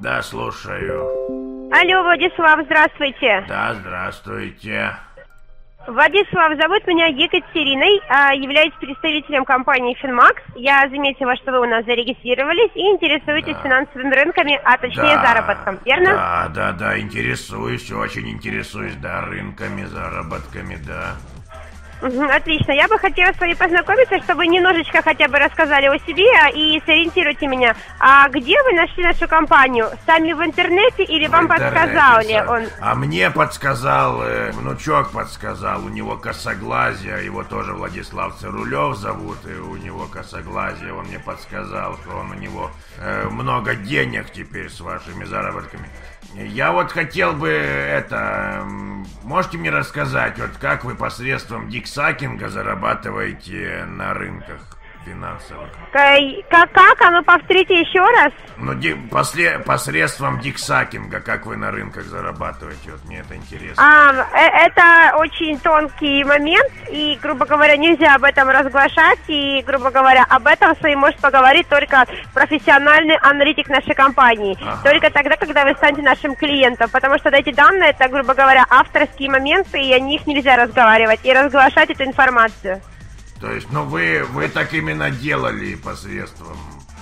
Да, слушаю. Алло, Владислав, здравствуйте. Да, здравствуйте. Владислав, зовут меня Екатериной, являюсь представителем компании Финмакс. Я заметила, что вы у нас зарегистрировались и интересуетесь финансовыми рынками, а точнее заработком, верно? Да, интересуюсь, очень интересуюсь, да, рынками, заработками, да. Отлично, я бы хотела с вами познакомиться, чтобы вы немножечко хотя бы рассказали о себе и сориентируйте меня. А где вы нашли нашу компанию? Сами в интернете или вам подсказал ли он? А мне подсказал, внучок подсказал, у него косоглазие, его тоже Владислав Цирулев зовут, и у него косоглазие, он мне подсказал, что у него много денег теперь с вашими заработками. Я вот хотел бы можете мне рассказать, вот как вы посредством диксакинга зарабатываете на рынках финансовых? Как? А ну повторите еще раз. Ну, посредством диксакинга, как вы на рынках зарабатываете, вот мне это интересно. Это очень тонкий момент, и, грубо говоря, нельзя об этом разглашать, и, грубо говоря, об этом с вами может поговорить только профессиональный аналитик нашей компании. Только тогда, когда вы станете нашим клиентом, потому что эти данные, это, грубо говоря, авторские моменты, и о них нельзя разговаривать, и разглашать эту информацию. То есть, ну, вы так именно делали посредством,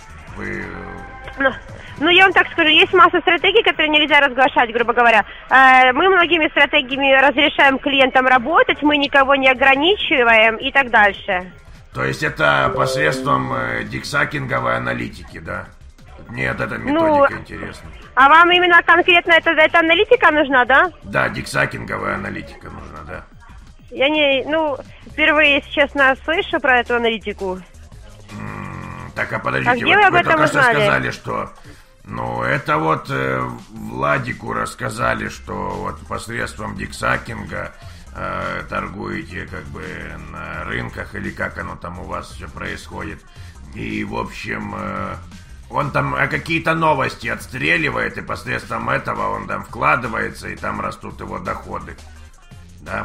Ну, я вам так скажу, есть масса стратегий, которые нельзя разглашать, грубо говоря. Мы многими стратегиями разрешаем клиентам работать, мы никого не ограничиваем и так дальше. То есть это посредством диксакинговой аналитики, да? Нет, эта методика интересна. А вам именно конкретно эта аналитика нужна, да? Да, диксакинговая аналитика нужна, да. Я впервые, если честно, слышу про эту аналитику. Так, а подождите, вы только что сказали, что... Ну, это вот Владику рассказали, что вот посредством диксакинга торгуете как бы на рынках, или как оно там у вас все происходит. И, в общем, он там какие-то новости отстреливает, и посредством этого он там вкладывается, и там растут его доходы. Да?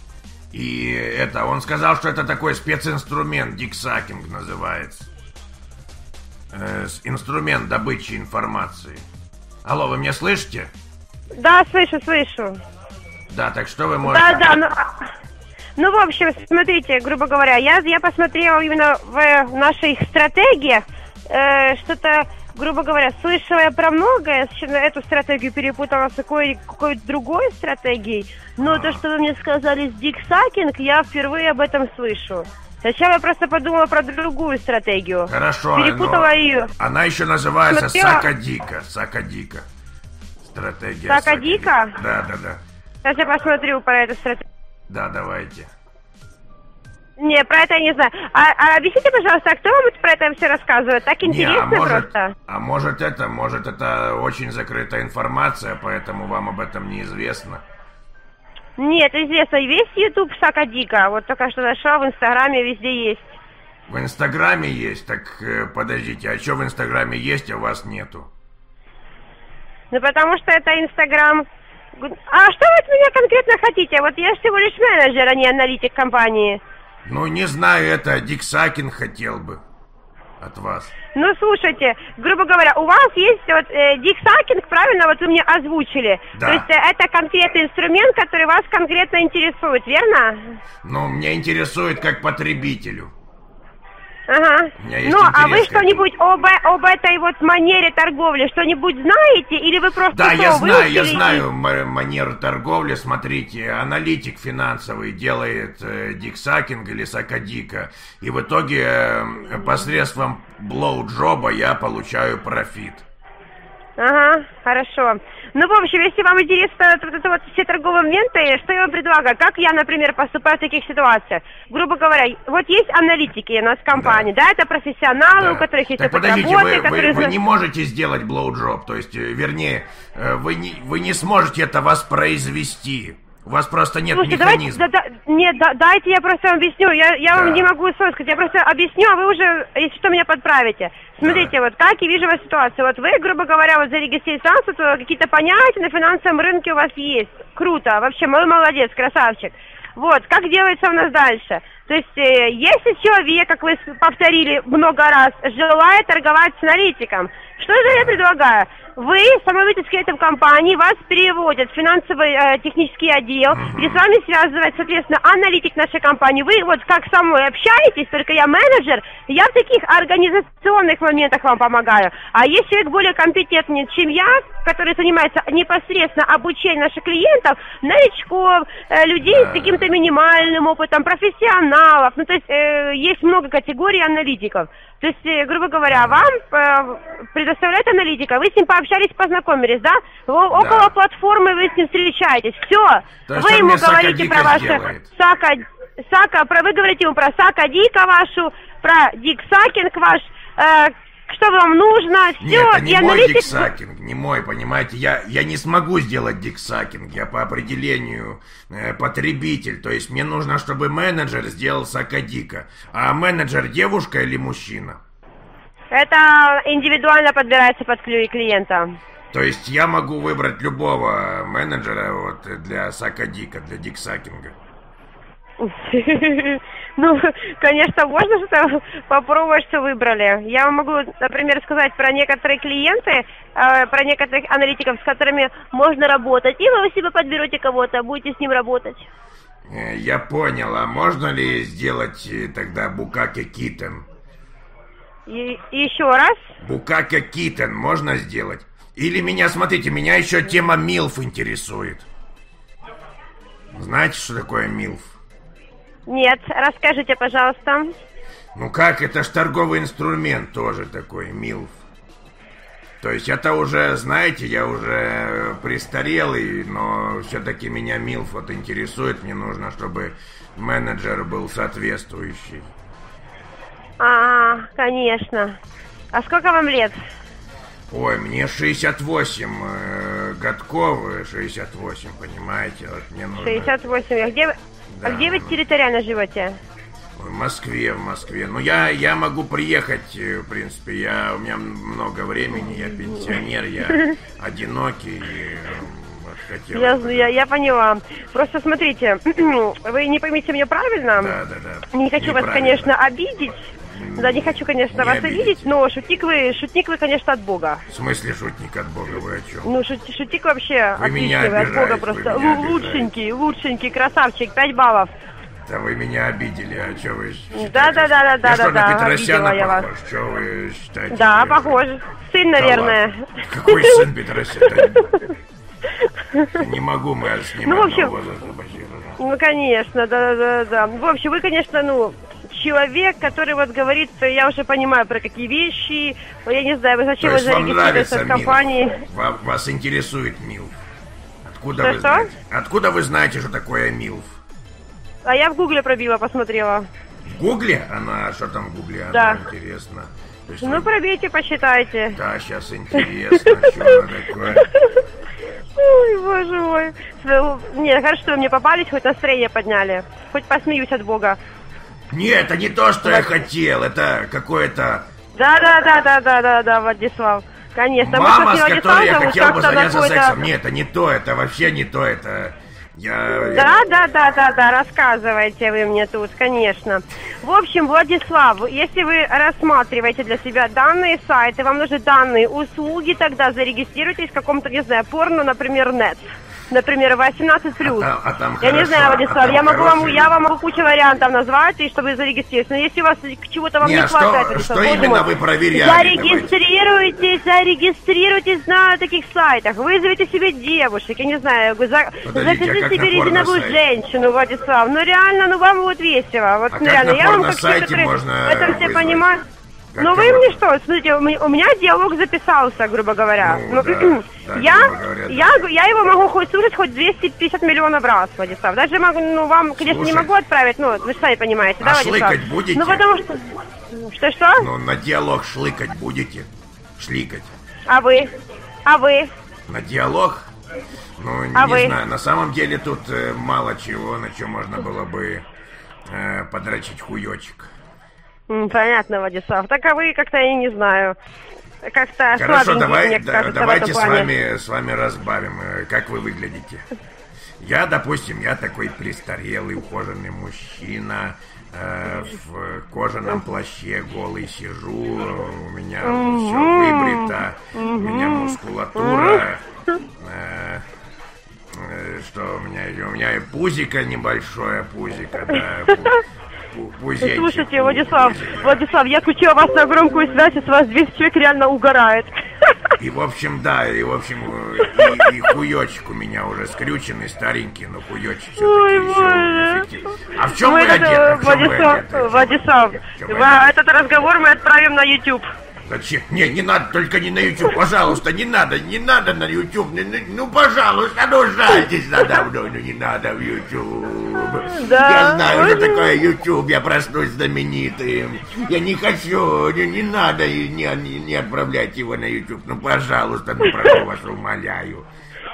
И он сказал, что это такой специнструмент, диксакинг называется. Инструмент добычи информации. Алло, вы меня слышите? Да, слышу. Да, так что вы можете... Ну, в общем, смотрите, грубо говоря, я посмотрела именно в наших стратегиях, что-то, грубо говоря, слышала я про многое, эту стратегию перепутала с какой-то другой стратегией, но то, что вы мне сказали с диксакинг, я впервые об этом слышу. Сначала я просто подумала про другую стратегию. Хорошо, перепутала ее. Она еще называется Сакадика. Стратегия Сакадика? Да. Сейчас я посмотрю про эту стратегию. Да, давайте. Не, про это я не знаю. А объясните, пожалуйста, кто вам про это все рассказывает? Так интересно просто. Может это очень закрытая информация, поэтому вам об этом неизвестно. Нет, известно. Весь YouTube Сакадика. Вот только что нашла в Инстаграме, везде есть. В Инстаграме есть? Так подождите, а что в Инстаграме есть, а у вас нету? Ну, потому что это Инстаграм. А что вы от меня конкретно хотите? Вот я всего лишь менеджер, а не аналитик компании. Ну, не знаю, это диксакинг хотел бы от вас. Ну, слушайте, грубо говоря, у вас есть вот диксакинг, правильно, вот вы мне озвучили. Да. То есть это конкретный инструмент, который вас конкретно интересует, верно? Ну, меня интересует как потребителю. Ага. Ну, а вы что-нибудь об этой вот манере торговли что-нибудь знаете? Или вы просто... Да, я знаю манеру торговли. Смотрите, аналитик финансовый делает диксакинг или сакадика. И в итоге посредством блоуджоба я получаю профит. Ага, хорошо. Ну, в общем, если вам интересно вот все торговые моменты, что я вам предлагаю? Как я, например, поступаю в таких ситуациях? Грубо говоря, вот есть аналитики у нас в компании, да, это профессионалы, у которых есть опыт работы, которые... Вы не можете сделать блоуджоб, то есть, вернее, вы не сможете это воспроизвести. У вас просто нет механизма. Дайте я просто вам объясню. Я вам не могу сказать, я просто объясню, а вы уже, если что, меня подправите. Смотрите, вот как я вижу вашу ситуацию. Вот вы, грубо говоря, вот зарегистрировались, то какие-то понятия на финансовом рынке у вас есть. Круто, вообще, молодец, красавчик. Вот, как делается у нас дальше? То есть, если человек, как вы повторили много раз, желает торговать с аналитиком, что же я предлагаю? Вы становитесь клиентом компании, вас переводят в финансовый технический отдел, где с вами связывает, соответственно, аналитик нашей компании. Вы вот как со мной общаетесь, только я менеджер, я в таких организационных моментах вам помогаю. А есть человек более компетентный, чем я, который занимается непосредственно обучением наших клиентов, новичков, людей с каким-то минимальным опытом, профессионалов. Ну, то есть, есть много категорий аналитиков. То есть, грубо говоря, вам предоставляют аналитика, вы с ним пообщались, познакомились, да? Около платформы вы с ним встречаетесь. Все. Вы ему говорите про ваше вы говорите ему про Сака-Дика вашу, про Диксакинг ваш, что вам нужно, все. Нет, это не мой диксакинг, не мой, понимаете, я не смогу сделать диксакинг, я по определению потребитель, то есть мне нужно, чтобы менеджер сделал Сака-Дика. А менеджер девушка или мужчина? Это индивидуально подбирается под клиента. То есть я могу выбрать любого менеджера вот для Сака-Дика, для диксакинга? Ну, конечно, можно что-то попробовать, что выбрали. Я вам могу, например, сказать про некоторые клиенты, про некоторых аналитиков, с которыми можно работать. И вы себе подберете кого-то, будете с ним работать. Я понял. А можно ли сделать тогда Букаке Китен? И еще раз? Букаке Китен можно сделать? Или меня, смотрите, меня еще тема МИЛФ интересует. Знаете, что такое МИЛФ? Нет, расскажите, пожалуйста. Ну как, это ж торговый инструмент тоже такой, МИЛФ. То есть это уже, знаете, я уже престарелый, но все-таки меня МИЛФ вот интересует. Мне нужно, чтобы менеджер был соответствующий. Конечно. А сколько вам лет? Ой, мне 68 годков, 68, понимаете, вот мне нужно... 68, а где вы территориально живете? В Москве. Ну, я могу приехать, в принципе, у меня много времени, я пенсионер, я одинокий, вот хотел... Я поняла. Просто смотрите, вы не поймите меня правильно? Да. Не хочу вас, конечно, обидеть. Да, не хочу, конечно, вас обидеть, но шутник вы, конечно, от Бога. В смысле шутник от Бога? Вы о чем? Ну, шутник вообще отличный, от Бога просто. Лучшенький, красавчик, 5 баллов. Да вы меня обидели, а что вы считаете? Да, я что, на Петросяна обидела я вас. Похож? Что вы считаете? Да, похож. Сын, наверное. Какой сын Петросяна? Не могу мы снимать одного возраста почти. Ну, конечно, да. В общем, вы, конечно, человек, который вот говорит, я уже понимаю, про какие вещи, я не знаю, зачем вы зарегистрировались в компании. Вас интересует МИЛФ. Откуда вы знаете? Откуда вы знаете, что такое МИЛФ? А я в Гугле пробила, посмотрела. В Гугле? Что там в Гугле? Да. Интересно. Пробейте, посчитайте. Да, сейчас интересно, что такое. Ой, боже мой. Нет, хорошо, что вы мне попались, хоть настроение подняли. Хоть посмеюсь от Бога. Нет, это не то, что я хотел, это какое-то... Да, Владислав. Конечно. Мама, с которой я хотел бы заняться сексом. Нет, это не то, это вообще не то, это... Да, рассказывайте вы мне тут, конечно. В общем, Владислав, если вы рассматриваете для себя данные сайты, вам нужны данные услуги, тогда зарегистрируйтесь в каком-то, не знаю, порно, например, нет. Например, 18+. Я не знаю, Владислав, я вам могу кучу вариантов назвать, и чтобы зарегистрироваться. Но если у вас чего-то вам не хватает... Что именно вы проверяете? Зарегистрируйтесь на таких сайтах. Вызовите себе девушек, я не знаю, закажите себе резиновую женщину, Владислав. Реально, вам будет весело. Вот реально, я вам как человек, который это все понимает. Ну вы мне что, смотрите, у меня диалог записался, грубо говоря. Я его могу слушать хоть 250 миллионов раз, Владислав. Даже могу, вам, конечно, не могу отправить, вы сами понимаете, да, Владислав? Шлыкать будете? Потому что... Что? На диалог шлыкать будете? Шликать. А вы? На диалог? Не знаю, на самом деле тут мало чего, на чем можно было бы подрочить хуёчек. Понятно, Владислав. Так а вы как-то, я не знаю, как-то хорошо, слабенькие, мне кажется, давайте с вами разбавим. Как вы выглядите? Я, допустим, я такой престарелый, ухоженный мужчина, в кожаном плаще голый сижу, у меня все выбрито, у меня мускулатура, что у меня и пузико небольшое, пузико, да, пузеньки. Слушайте, Владислав, я включила вас на громкую связь, и с вас 200 человек реально угорает. И в общем, и хуёчек у меня уже скрюченный, старенький, но хуёчек все-таки еще эффективный. А в чем вы одеты? Владислав, этот разговор мы отправим на YouTube. Зачем? Не надо, только не на YouTube, пожалуйста, не надо на YouTube, ну, пожалуйста, жальтесь надо мной, не надо в YouTube. Да, я знаю, что такое YouTube, я проснусь знаменитым. Я не хочу, не надо, не отправлять его на YouTube, ну, пожалуйста, прошу вас, умоляю.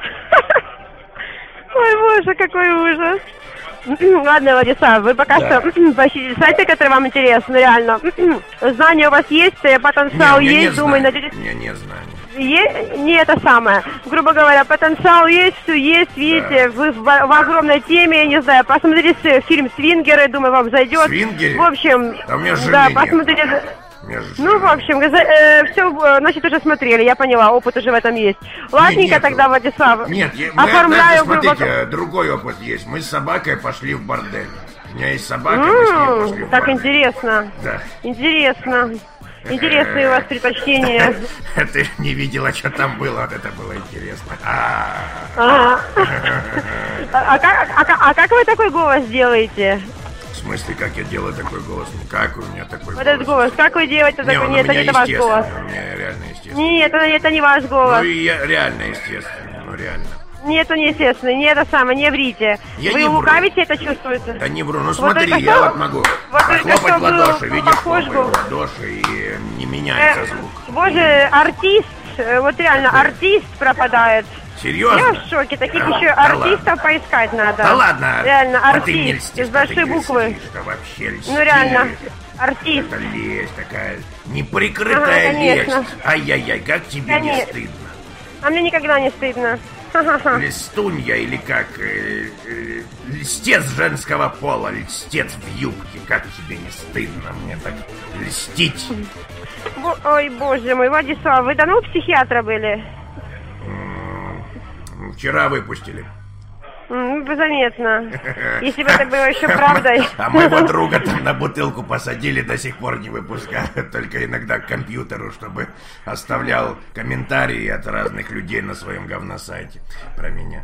Ой, боже, какой ужас. Ладно, Владислав, вы пока что поищите сайты, которые вам интересны, реально. Знания у вас есть, потенциал есть, думаю, найдете... У меня нет знаний. Не это самое. Грубо говоря, потенциал есть, все есть, видите, вы в огромной теме, я не знаю, посмотрите фильм «Свингеры», думаю, вам зайдет. «Свингеры»? В общем, да, у меня жены да, нет. посмотрите... Ну, в общем, все, значит, уже смотрели, я поняла, опыт уже в этом есть. Ладненько тогда, Владислав. Нет, оформляю, смотрите, другой опыт есть. Мы с собакой пошли в бордель. У меня есть собака, мы с ней пошли в бордель. Так интересно. Да. Интересно. Интересные у вас предпочтения. Ты не видела, что там было, вот это было интересно. А как вы такой голос делаете? В смысле, как я делаю такой голос? Ну, как у меня такой голос? Этот голос, как вы делаете такой? Нет, это не ваш голос. У меня реально естественно. Нет, это не ваш голос. Ну, и я реально естественно, ну, реально. Нет, это не естественно, не это самое, не врите. Вы лукавите, это чувствуется? Да не вру, ну смотри, я вот могу похлопать в ладоши, видишь, хлопаю в ладоши, и не меняется звук. Боже, артист, вот реально, артист пропадает. Серьезно? Я в шоке, таких еще артистов поискать надо. Да ладно, реально, а артист, из большой буквы. Вообще льстишь. Ну реально, артист. Это лесть такая, неприкрытая лесть. Ай-яй-яй, как тебе не стыдно? А мне никогда не стыдно. Листунья или как льстец женского пола, льстец в юбке, как тебе не стыдно мне так льстить? Ой, боже мой, Владислав, вы давно у психиатра были? Вчера выпустили. Заметно. Если бы это было еще правдой. А моего друга там на бутылку посадили, до сих пор не выпускают. Только иногда к компьютеру, чтобы оставлял комментарии от разных людей на своем говносайте про меня.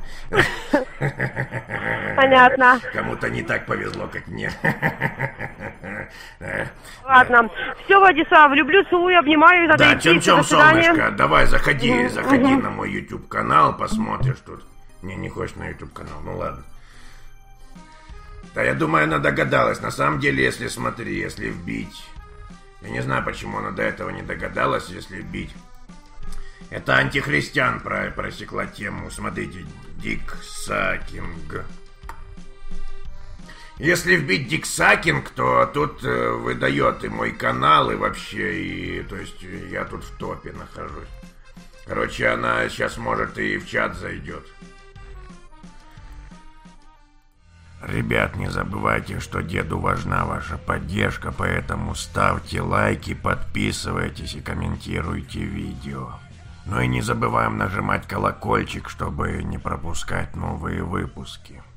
Понятно. Кому-то не так повезло, как мне. Ладно. Все, Владислав, люблю, целую, обнимаю. Да, чем-чем, солнышко. Давай, заходи на мой YouTube-канал, посмотришь тут. Не хочешь на YouTube-канал, ну ладно. Да, я думаю, она догадалась. На самом деле, если вбить... Я не знаю, почему она до этого не догадалась, если вбить. Это антихристиан просекла тему. Смотрите, диксакинг. Если вбить диксакинг, то тут выдает и мой канал, и вообще, и... То есть, я тут в топе нахожусь. Короче, она сейчас, может, и в чат зайдет. Ребят, не забывайте, что деду важна ваша поддержка, поэтому ставьте лайки, подписывайтесь и комментируйте видео. Ну и не забываем нажимать колокольчик, чтобы не пропускать новые выпуски.